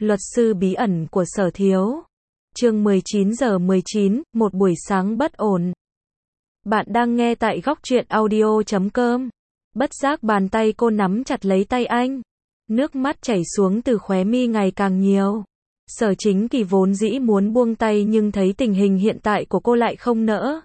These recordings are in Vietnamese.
Luật sư bí ẩn của Sở Thiếu. Chương 19:19, một buổi sáng bất ổn. Bạn đang nghe tại góc truyện audio.com. Bất giác bàn tay cô nắm chặt lấy tay anh. Nước mắt chảy xuống từ khóe mi ngày càng nhiều. Sở Chính Kỳ vốn dĩ muốn buông tay nhưng thấy tình hình hiện tại của cô lại không nỡ.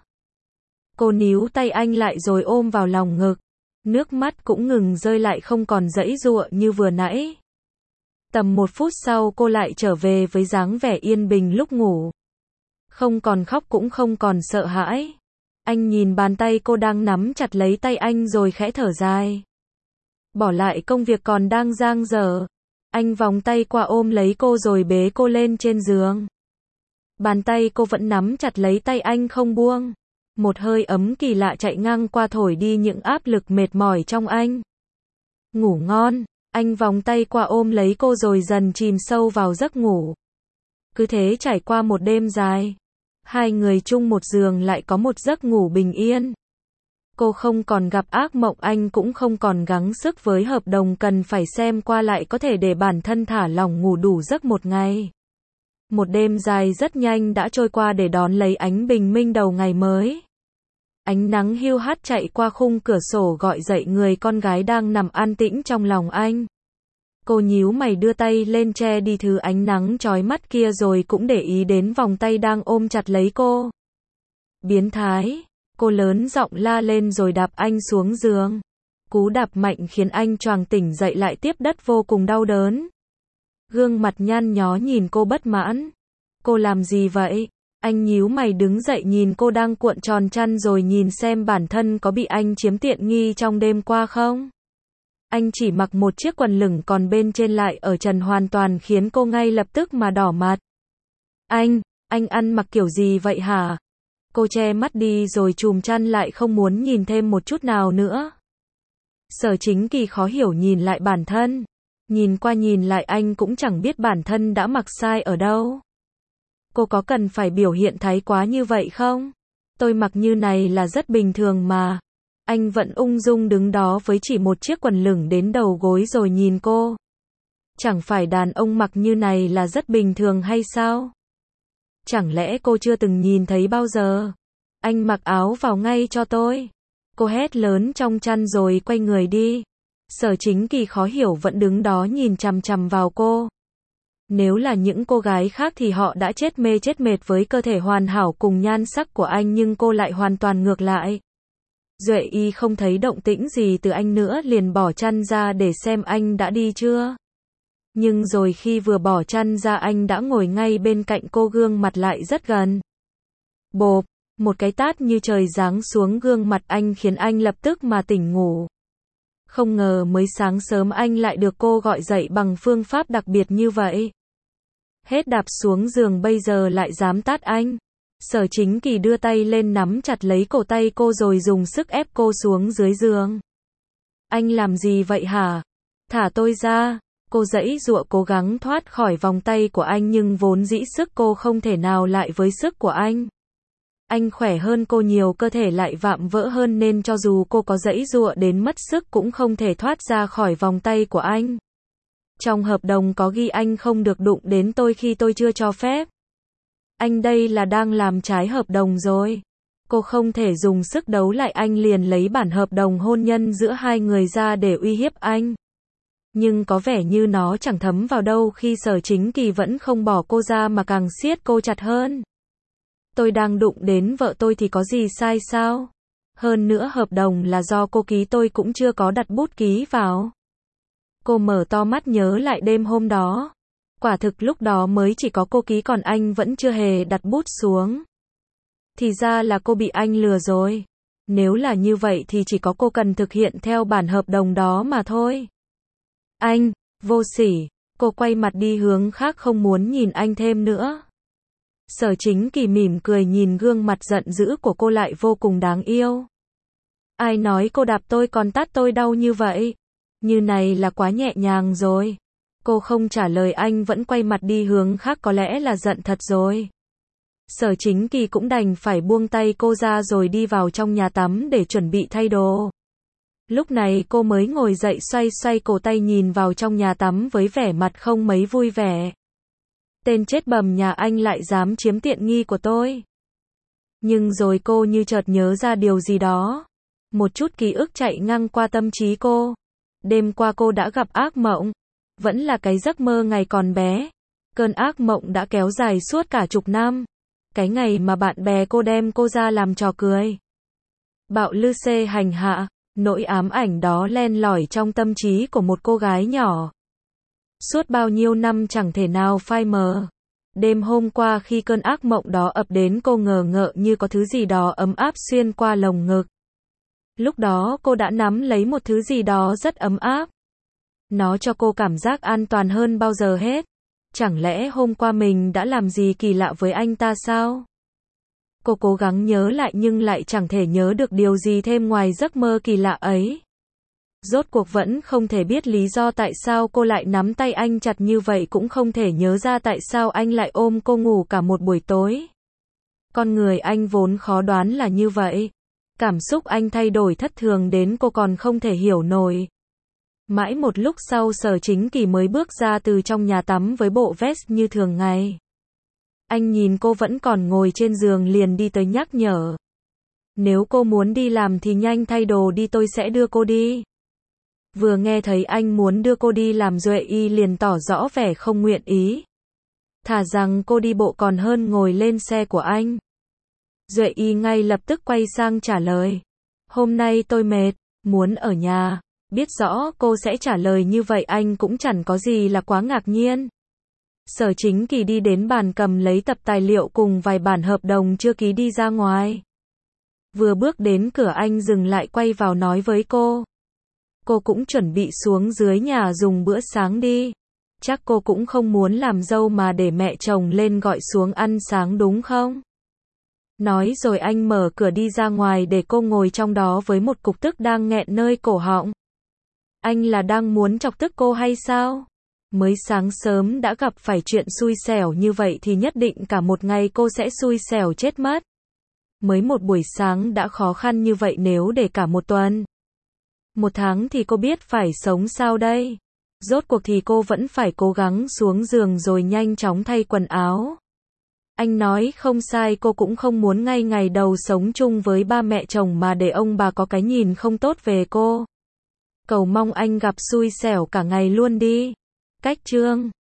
Cô níu tay anh lại rồi ôm vào lòng ngực. Nước mắt cũng ngừng rơi lại, không còn giãy giụa như vừa nãy. Tầm 1 phút sau cô lại trở về với dáng vẻ yên bình lúc ngủ. Không còn khóc cũng không còn sợ hãi. Anh nhìn bàn tay cô đang nắm chặt lấy tay anh rồi khẽ thở dài. Bỏ lại công việc còn đang dang dở. Anh vòng tay qua ôm lấy cô rồi bế cô lên trên giường. Bàn tay cô vẫn nắm chặt lấy tay anh không buông. Một hơi ấm kỳ lạ chạy ngang qua thổi đi những áp lực mệt mỏi trong anh. Ngủ ngon. Anh vòng tay qua ôm lấy cô rồi dần chìm sâu vào giấc ngủ. Cứ thế trải qua một đêm dài. Hai người chung một giường lại có một giấc ngủ bình yên. Cô không còn gặp ác mộng, anh cũng không còn gắng sức với hợp đồng cần phải xem qua lại có thể để bản thân thả lỏng ngủ đủ giấc một ngày. Một đêm dài rất nhanh đã trôi qua để đón lấy ánh bình minh đầu ngày mới. Ánh nắng hiu hắt chạy qua khung cửa sổ gọi dậy người con gái đang nằm an tĩnh trong lòng anh. Cô nhíu mày đưa tay lên che đi thứ ánh nắng chói mắt kia rồi cũng để ý đến vòng tay đang ôm chặt lấy cô. Biến thái, cô lớn giọng la lên rồi đạp anh xuống giường. Cú đạp mạnh khiến anh choàng tỉnh dậy lại tiếp đất vô cùng đau đớn. Gương mặt nhăn nhó nhìn cô bất mãn. Cô làm gì vậy? Anh nhíu mày đứng dậy nhìn cô đang cuộn tròn chăn rồi nhìn xem bản thân có bị anh chiếm tiện nghi trong đêm qua không. Anh chỉ mặc một chiếc quần lửng còn bên trên lại ở trần hoàn toàn khiến cô ngay lập tức mà đỏ mặt. Anh ăn mặc kiểu gì vậy hả? Cô che mắt đi rồi chùm chăn lại không muốn nhìn thêm một chút nào nữa. Sở Chính Kỳ khó hiểu nhìn lại bản thân. Nhìn qua nhìn lại anh cũng chẳng biết bản thân đã mặc sai ở đâu. Cô có cần phải biểu hiện thái quá như vậy không? Tôi mặc như này là rất bình thường mà. Anh vẫn ung dung đứng đó với chỉ một chiếc quần lửng đến đầu gối rồi nhìn cô. Chẳng phải đàn ông mặc như này là rất bình thường hay sao? Chẳng lẽ cô chưa từng nhìn thấy bao giờ? Anh mặc áo vào ngay cho tôi. Cô hét lớn trong chăn rồi quay người đi. Sở Chính Kỳ khó hiểu vẫn đứng đó nhìn chằm chằm vào cô. Nếu là những cô gái khác thì họ đã chết mê chết mệt với cơ thể hoàn hảo cùng nhan sắc của anh, nhưng cô lại hoàn toàn ngược lại. Duệ Y không thấy động tĩnh gì từ anh nữa liền bỏ chăn ra để xem anh đã đi chưa. Nhưng rồi khi vừa bỏ chăn ra anh đã ngồi ngay bên cạnh cô, gương mặt lại rất gần. Bộp, một cái tát như trời giáng xuống gương mặt anh khiến anh lập tức mà tỉnh ngủ. Không ngờ mới sáng sớm anh lại được cô gọi dậy bằng phương pháp đặc biệt như vậy. Hết đạp xuống giường bây giờ lại dám tát anh. Sở Chính Kỳ đưa tay lên nắm chặt lấy cổ tay cô rồi dùng sức ép cô xuống dưới giường. Anh làm gì vậy hả? Thả tôi ra. Cô giãy giụa cố gắng thoát khỏi vòng tay của anh nhưng vốn dĩ sức cô không thể nào lại với sức của anh. Anh khỏe hơn cô nhiều, cơ thể lại vạm vỡ hơn nên cho dù cô có giãy giụa đến mất sức cũng không thể thoát ra khỏi vòng tay của anh. Trong hợp đồng có ghi anh không được đụng đến tôi khi tôi chưa cho phép. Anh đây là đang làm trái hợp đồng rồi. Cô không thể dùng sức đấu lại, anh liền lấy bản hợp đồng hôn nhân giữa hai người ra để uy hiếp anh. Nhưng có vẻ như nó chẳng thấm vào đâu khi Sở Chính Kỳ vẫn không bỏ cô ra mà càng siết cô chặt hơn. Tôi đang đụng đến vợ tôi thì có gì sai sao? Hơn nữa hợp đồng là do cô ký, tôi cũng chưa có đặt bút ký vào. Cô mở to mắt nhớ lại đêm hôm đó. Quả thực lúc đó mới chỉ có cô ký còn anh vẫn chưa hề đặt bút xuống. Thì ra là cô bị anh lừa rồi. Nếu là như vậy thì chỉ có cô cần thực hiện theo bản hợp đồng đó mà thôi. Anh, vô sỉ. Cô quay mặt đi hướng khác không muốn nhìn anh thêm nữa. Sở Chính Kỳ mỉm cười nhìn gương mặt giận dữ của cô lại vô cùng đáng yêu. Ai nói cô đạp tôi còn tát tôi đau như vậy? Như này là quá nhẹ nhàng rồi. Cô không trả lời, anh vẫn quay mặt đi hướng khác, có lẽ là giận thật rồi. Sở Chính Kỳ cũng đành phải buông tay cô ra rồi đi vào trong nhà tắm để chuẩn bị thay đồ. Lúc này cô mới ngồi dậy xoay xoay cổ tay nhìn vào trong nhà tắm với vẻ mặt không mấy vui vẻ. Tên chết bầm nhà anh lại dám chiếm tiện nghi của tôi. Nhưng rồi cô như chợt nhớ ra điều gì đó. Một chút ký ức chạy ngang qua tâm trí cô. Đêm qua cô đã gặp ác mộng. Vẫn là cái giấc mơ ngày còn bé. Cơn ác mộng đã kéo dài suốt cả chục năm. Cái ngày mà bạn bè cô đem cô ra làm trò cười. Bạo lư xê hành hạ. Nỗi ám ảnh đó len lỏi trong tâm trí của một cô gái nhỏ. Suốt bao nhiêu năm chẳng thể nào phai mờ. Đêm hôm qua khi cơn ác mộng đó ập đến, cô ngờ ngợ như có thứ gì đó ấm áp xuyên qua lồng ngực. Lúc đó cô đã nắm lấy một thứ gì đó rất ấm áp. Nó cho cô cảm giác an toàn hơn bao giờ hết. Chẳng lẽ hôm qua mình đã làm gì kỳ lạ với anh ta sao? Cô cố gắng nhớ lại nhưng lại chẳng thể nhớ được điều gì thêm ngoài giấc mơ kỳ lạ ấy. Rốt cuộc vẫn không thể biết lý do tại sao cô lại nắm tay anh chặt như vậy, cũng không thể nhớ ra tại sao anh lại ôm cô ngủ cả một buổi tối. Con người anh vốn khó đoán là như vậy. Cảm xúc anh thay đổi thất thường đến cô còn không thể hiểu nổi. Mãi một lúc sau Sở Chính Kỳ mới bước ra từ trong nhà tắm với bộ vest như thường ngày. Anh nhìn cô vẫn còn ngồi trên giường liền đi tới nhắc nhở. Nếu cô muốn đi làm thì nhanh thay đồ đi, tôi sẽ đưa cô đi. Vừa nghe thấy anh muốn đưa cô đi làm, Duệ Y liền tỏ rõ vẻ không nguyện ý. Thà rằng cô đi bộ còn hơn ngồi lên xe của anh. Duệ Y ngay lập tức quay sang trả lời. Hôm nay tôi mệt, muốn ở nhà. Biết rõ cô sẽ trả lời như vậy anh cũng chẳng có gì là quá ngạc nhiên. Sở Chính Kỳ đi đến bàn cầm lấy tập tài liệu cùng vài bản hợp đồng chưa ký đi ra ngoài. Vừa bước đến cửa anh dừng lại quay vào nói với cô. Cô cũng chuẩn bị xuống dưới nhà dùng bữa sáng đi. Chắc cô cũng không muốn làm dâu mà để mẹ chồng lên gọi xuống ăn sáng đúng không? Nói rồi anh mở cửa đi ra ngoài để cô ngồi trong đó với một cục tức đang nghẹn nơi cổ họng. Anh là đang muốn chọc tức cô hay sao? Mới sáng sớm đã gặp phải chuyện xui xẻo như vậy thì nhất định cả một ngày cô sẽ xui xẻo chết mất. Mới một buổi sáng đã khó khăn như vậy, nếu để cả một tuần, một tháng thì cô biết phải sống sao đây? Rốt cuộc thì cô vẫn phải cố gắng xuống giường rồi nhanh chóng thay quần áo. Anh nói không sai, cô cũng không muốn ngay ngày đầu sống chung với ba mẹ chồng mà để ông bà có cái nhìn không tốt về cô. Cầu mong anh gặp xui xẻo cả ngày luôn đi. Cách chương